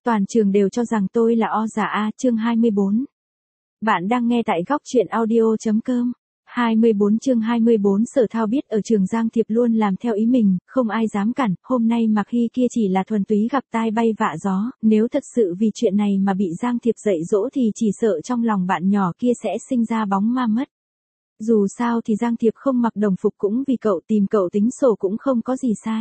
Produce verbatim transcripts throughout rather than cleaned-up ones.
toàn trường đều cho rằng tôi là o giả a, chương hai mươi bốn. Bạn đang nghe tại góc truyện audio chấm com. hai mươi bốn chương hai mươi bốn Sở Thao biết ở trường Giang Thiệp luôn làm theo ý mình, không ai dám cản, hôm nay Mạc Hy kia chỉ là thuần túy gặp tai bay vạ gió, nếu thật sự vì chuyện này mà bị Giang Thiệp dạy dỗ thì chỉ sợ trong lòng bạn nhỏ kia sẽ sinh ra bóng ma mất. Dù sao thì Giang Thiệp không mặc đồng phục cũng vì cậu tìm cậu tính sổ cũng không có gì sai.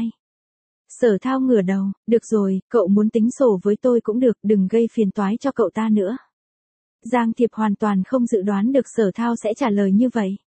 Sở Thao ngửa đầu, được rồi, cậu muốn tính sổ với tôi cũng được, đừng gây phiền toái cho cậu ta nữa. Giang Thiệp hoàn toàn không dự đoán được Sở Thao sẽ trả lời như vậy.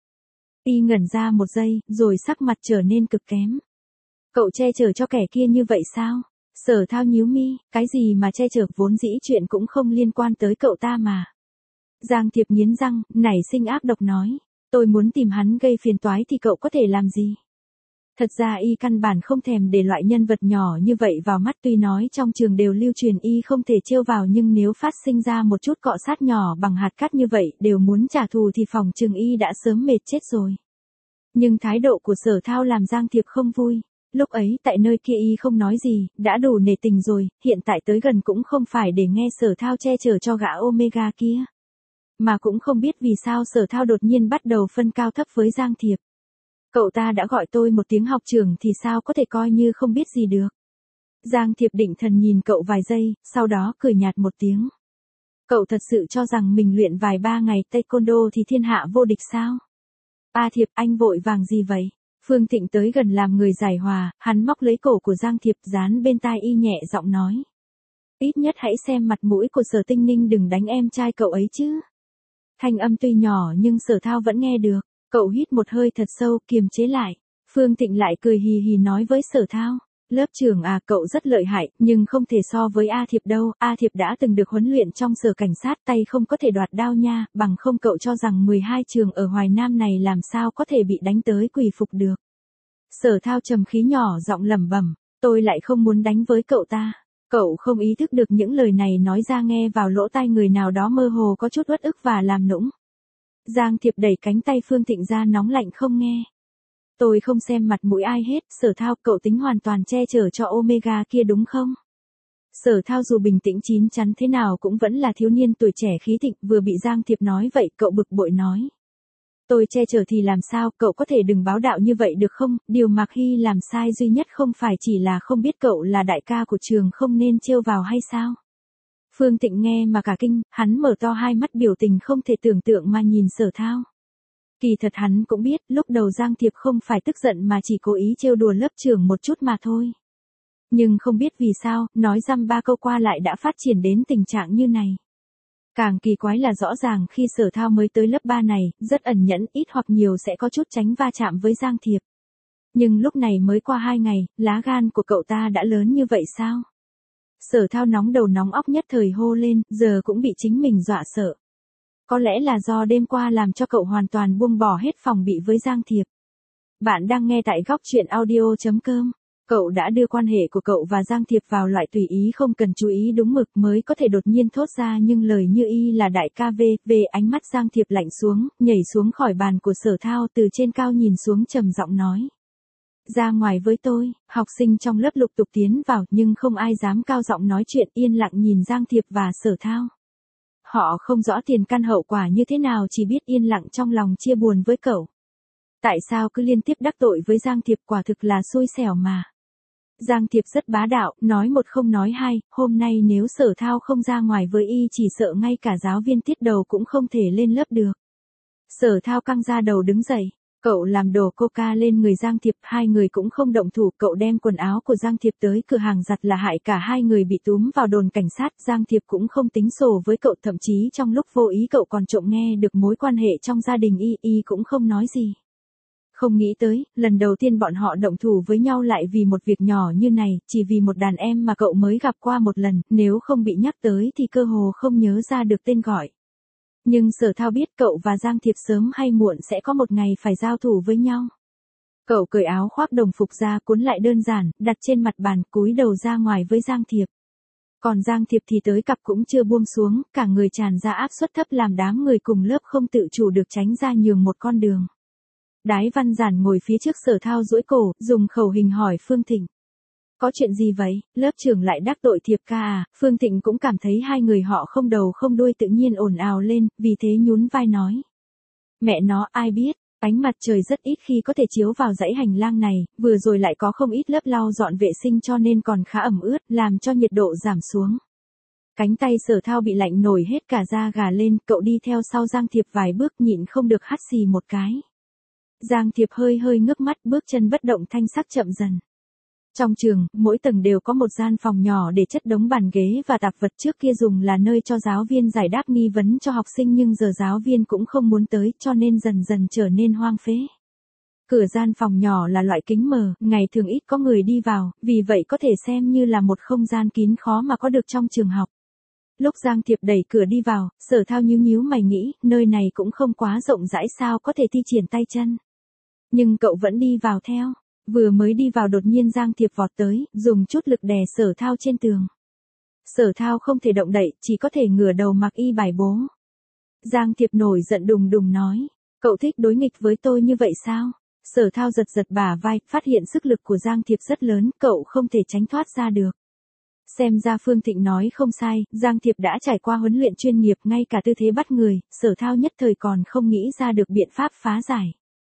Y ngẩn ra một giây, rồi sắc mặt trở nên cực kém. Cậu che chở cho kẻ kia như vậy sao? Sở Thao nhíu mi, cái gì mà che chở, vốn dĩ chuyện cũng không liên quan tới cậu ta mà. Giang Thiệp nghiến răng, nảy sinh ác độc nói, tôi muốn tìm hắn gây phiền toái thì cậu có thể làm gì? Thật ra y căn bản không thèm để loại nhân vật nhỏ như vậy vào mắt, tuy nói trong trường đều lưu truyền y không thể trêu vào, nhưng nếu phát sinh ra một chút cọ sát nhỏ bằng hạt cát như vậy đều muốn trả thù thì phòng trường y đã sớm mệt chết rồi. Nhưng thái độ của Sở Thao làm Giang Thiệp không vui. Lúc ấy tại nơi kia y không nói gì, đã đủ nể tình rồi, hiện tại tới gần cũng không phải để nghe Sở Thao che chở cho gã Omega kia. Mà cũng không biết vì sao Sở Thao đột nhiên bắt đầu phân cao thấp với Giang Thiệp. Cậu ta đã gọi tôi một tiếng học trưởng thì sao có thể coi như không biết gì được. Giang Thiệp định thần nhìn cậu vài giây, sau đó cười nhạt một tiếng. Cậu thật sự cho rằng mình luyện vài ba ngày taekwondo thì thiên hạ vô địch sao? A Thiệp, anh vội vàng gì vậy? Phương Thịnh tới gần làm người giải hòa, hắn móc lấy cổ của Giang Thiệp dán bên tai y nhẹ giọng nói. Ít nhất hãy xem mặt mũi của Sở Tinh Ninh đừng đánh em trai cậu ấy chứ. Thanh âm tuy nhỏ nhưng Sở Thao vẫn nghe được. Cậu hít một hơi thật sâu, kiềm chế lại. Phương Thịnh lại cười hì hì nói với Sở Thao. Lớp trưởng à, cậu rất lợi hại, nhưng không thể so với A Thiệp đâu. A Thiệp đã từng được huấn luyện trong sở cảnh sát, tay không có thể đoạt đao nha, bằng không cậu cho rằng mười hai trường ở Hoài Nam này làm sao có thể bị đánh tới quỳ phục được. Sở Thao trầm khí nhỏ giọng lẩm bẩm, tôi lại không muốn đánh với cậu ta. Cậu không ý thức được những lời này nói ra nghe vào lỗ tai người nào đó mơ hồ có chút uất ức và làm nũng. Giang Thiệp đẩy cánh tay Phương Thịnh ra nóng lạnh không nghe. Tôi không xem mặt mũi ai hết, Sở Thao, cậu tính hoàn toàn che chở cho Omega kia đúng không? Sở Thao dù bình tĩnh chín chắn thế nào cũng vẫn là thiếu niên tuổi trẻ khí thịnh, vừa bị Giang Thiệp nói vậy cậu bực bội nói. Tôi che chở thì làm sao, cậu có thể đừng báo đạo như vậy được không? Điều Mạc Hy làm sai duy nhất không phải chỉ là không biết cậu là đại ca của trường không nên trêu vào hay sao? Phương Thịnh nghe mà cả kinh, hắn mở to hai mắt biểu tình không thể tưởng tượng mà nhìn Sở Thao. Kỳ thật hắn cũng biết, lúc đầu Giang Thiệp không phải tức giận mà chỉ cố ý trêu đùa lớp trưởng một chút mà thôi. Nhưng không biết vì sao, nói dăm ba câu qua lại đã phát triển đến tình trạng như này. Càng kỳ quái là rõ ràng khi Sở Thao mới tới lớp ba này, rất ẩn nhẫn, ít hoặc nhiều sẽ có chút tránh va chạm với Giang Thiệp. Nhưng lúc này mới qua hai ngày, lá gan của cậu ta đã lớn như vậy sao? Sở Thao nóng đầu nóng óc nhất thời hô lên, giờ cũng bị chính mình dọa sợ. Có lẽ là do đêm qua làm cho cậu hoàn toàn buông bỏ hết phòng bị với Giang Thiệp. Bạn đang nghe tại góc truyện audio chấm com. Cậu đã đưa quan hệ của cậu và Giang Thiệp vào loại tùy ý không cần chú ý đúng mực mới có thể đột nhiên thốt ra nhưng lời như y là đại ca về, về ánh mắt Giang Thiệp lạnh xuống, nhảy xuống khỏi bàn của Sở Thao từ trên cao nhìn xuống trầm giọng nói. Ra ngoài với tôi, học sinh trong lớp lục tục tiến vào nhưng không ai dám cao giọng nói chuyện, yên lặng nhìn Giang Thiệp và Sở Thao. Họ không rõ tiền căn hậu quả như thế nào, chỉ biết yên lặng trong lòng chia buồn với cậu. Tại sao cứ liên tiếp đắc tội với Giang Thiệp, quả thực là xui xẻo mà. Giang Thiệp rất bá đạo, nói một không nói hai, hôm nay nếu Sở Thao không ra ngoài với y chỉ sợ ngay cả giáo viên tiết đầu cũng không thể lên lớp được. Sở Thao căng ra đầu đứng dậy. Cậu làm đồ coca lên người Giang Thiệp, hai người cũng không động thủ, cậu đem quần áo của Giang Thiệp tới cửa hàng giặt là hại cả hai người bị túm vào đồn cảnh sát, Giang Thiệp cũng không tính sổ với cậu, thậm chí trong lúc vô ý cậu còn trộm nghe được mối quan hệ trong gia đình y, y cũng không nói gì. Không nghĩ tới, lần đầu tiên bọn họ động thủ với nhau lại vì một việc nhỏ như này, chỉ vì một đàn em mà cậu mới gặp qua một lần, nếu không bị nhắc tới thì cơ hồ không nhớ ra được tên gọi. Nhưng Sở Thao biết cậu và Giang Thiệp sớm hay muộn sẽ có một ngày phải giao thủ với nhau. Cậu cởi áo khoác đồng phục ra cuốn lại đơn giản, đặt trên mặt bàn, cúi đầu ra ngoài với Giang Thiệp. Còn Giang Thiệp thì tới cặp cũng chưa buông xuống, cả người tràn ra áp suất thấp làm đám người cùng lớp không tự chủ được tránh ra nhường một con đường. Đái Văn Giản ngồi phía trước Sở Thao duỗi cổ, dùng khẩu hình hỏi Phương Thịnh. Có chuyện gì vậy, lớp trưởng lại đắc tội Thiệp ca à? Phương Thịnh cũng cảm thấy hai người họ không đầu không đuôi tự nhiên ồn ào lên, vì thế nhún vai nói. Mẹ nó, ai biết, ánh mặt trời rất ít khi có thể chiếu vào dãy hành lang này, vừa rồi lại có không ít lớp lau dọn vệ sinh cho nên còn khá ẩm ướt, làm cho nhiệt độ giảm xuống. Cánh tay Sở Thao bị lạnh nổi hết cả da gà lên, cậu đi theo sau Giang Thiệp vài bước nhịn không được hắt xì một cái. Giang Thiệp hơi hơi ngước mắt, bước chân bất động thanh sắc chậm dần. Trong trường, mỗi tầng đều có một gian phòng nhỏ để chất đống bàn ghế và tạp vật, trước kia dùng là nơi cho giáo viên giải đáp nghi vấn cho học sinh nhưng giờ giáo viên cũng không muốn tới cho nên dần dần trở nên hoang phế. Cửa gian phòng nhỏ là loại kính mờ, ngày thường ít có người đi vào, vì vậy có thể xem như là một không gian kín khó mà có được trong trường học. Lúc Giang Thiệp đẩy cửa đi vào, Sở Thao nhíu nhíu mày nghĩ, nơi này cũng không quá rộng rãi sao có thể thi triển tay chân. Nhưng cậu vẫn đi vào theo. Vừa mới đi vào đột nhiên Giang Thiệp vọt tới, dùng chút lực đè Sở Thao trên tường. Sở Thao không thể động đậy, chỉ có thể ngửa đầu mặc y bài bố. Giang Thiệp nổi giận đùng đùng nói, cậu thích đối nghịch với tôi như vậy sao? Sở Thao giật giật bả vai, phát hiện sức lực của Giang Thiệp rất lớn, cậu không thể tránh thoát ra được. Xem ra Phương Thịnh nói không sai, Giang Thiệp đã trải qua huấn luyện chuyên nghiệp, ngay cả tư thế bắt người, Sở Thao nhất thời còn không nghĩ ra được biện pháp phá giải.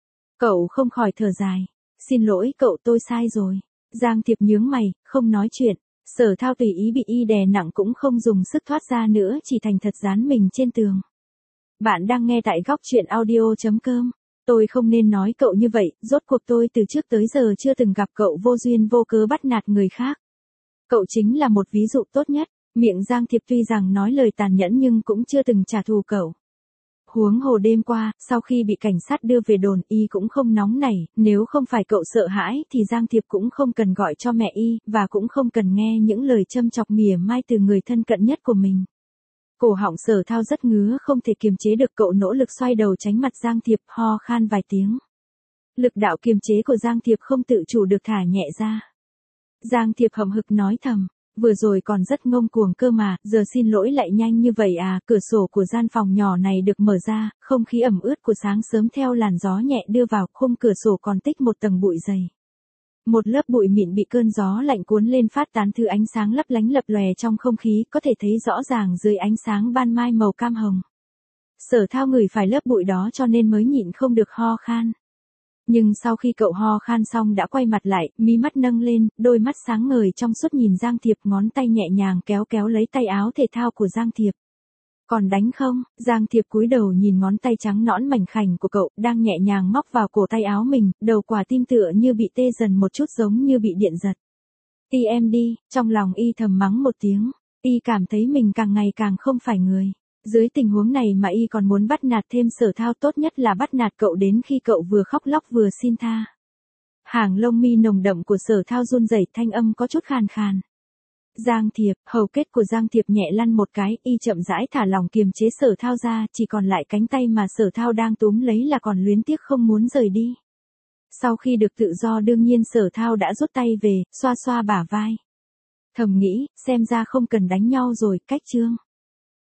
Cậu không khỏi thở dài. Xin lỗi cậu, tôi sai rồi. Giang Thiệp nhướng mày, không nói chuyện. Sở Thao tùy ý bị y đè nặng cũng không dùng sức thoát ra nữa, chỉ thành thật dán mình trên tường. Bạn đang nghe tại góc truyện audio chấm com. Tôi không nên nói cậu như vậy, rốt cuộc tôi từ trước tới giờ chưa từng gặp cậu vô duyên vô cớ bắt nạt người khác. Cậu chính là một ví dụ tốt nhất. Miệng Giang Thiệp tuy rằng nói lời tàn nhẫn nhưng cũng chưa từng trả thù cậu. Huống hồ đêm qua, sau khi bị cảnh sát đưa về đồn, y cũng không nóng nảy, nếu không phải cậu sợ hãi thì Giang Thiệp cũng không cần gọi cho mẹ y, và cũng không cần nghe những lời châm chọc mỉa mai từ người thân cận nhất của mình. Cổ họng Sở Thao rất ngứa, không thể kiềm chế được, cậu nỗ lực xoay đầu tránh mặt Giang Thiệp, ho khan vài tiếng. Lực đạo kiềm chế của Giang Thiệp không tự chủ được thả nhẹ ra. Giang Thiệp hậm hực nói thầm. Vừa rồi còn rất ngông cuồng cơ mà, giờ xin lỗi lại nhanh như vậy à? Cửa sổ của gian phòng nhỏ này được mở ra, không khí ẩm ướt của sáng sớm theo làn gió nhẹ đưa vào, khung cửa sổ còn tích một tầng bụi dày. Một lớp bụi mịn bị cơn gió lạnh cuốn lên phát tán thứ ánh sáng lấp lánh lập lòe trong không khí, có thể thấy rõ ràng dưới ánh sáng ban mai màu cam hồng. Sở Thao ngửi phải lớp bụi đó cho nên mới nhịn không được ho khan. Nhưng sau khi cậu ho khan xong đã quay mặt lại, mí mắt nâng lên, đôi mắt sáng ngời trong suốt nhìn Giang Thiệp, ngón tay nhẹ nhàng kéo kéo lấy tay áo thể thao của Giang Thiệp. Còn đánh không? Giang Thiệp cúi đầu nhìn ngón tay trắng nõn mảnh khảnh của cậu, đang nhẹ nhàng móc vào cổ tay áo mình, đầu quả tim tựa như bị tê dần một chút giống như bị điện giật. Ti em đi, trong lòng y thầm mắng một tiếng, y cảm thấy mình càng ngày càng không phải người. Dưới tình huống này mà y còn muốn bắt nạt thêm Sở Thao, tốt nhất là bắt nạt cậu đến khi cậu vừa khóc lóc vừa xin tha. Hàng lông mi nồng đậm của Sở Thao run rẩy, thanh âm có chút khàn khàn. Giang Thiệp, hầu kết của Giang Thiệp nhẹ lăn một cái, y chậm rãi thả lỏng kiềm chế Sở Thao ra, chỉ còn lại cánh tay mà Sở Thao đang túm lấy là còn luyến tiếc không muốn rời đi. Sau khi được tự do đương nhiên Sở Thao đã rút tay về, xoa xoa bả vai. Thầm nghĩ, xem ra không cần đánh nhau rồi, cách chương.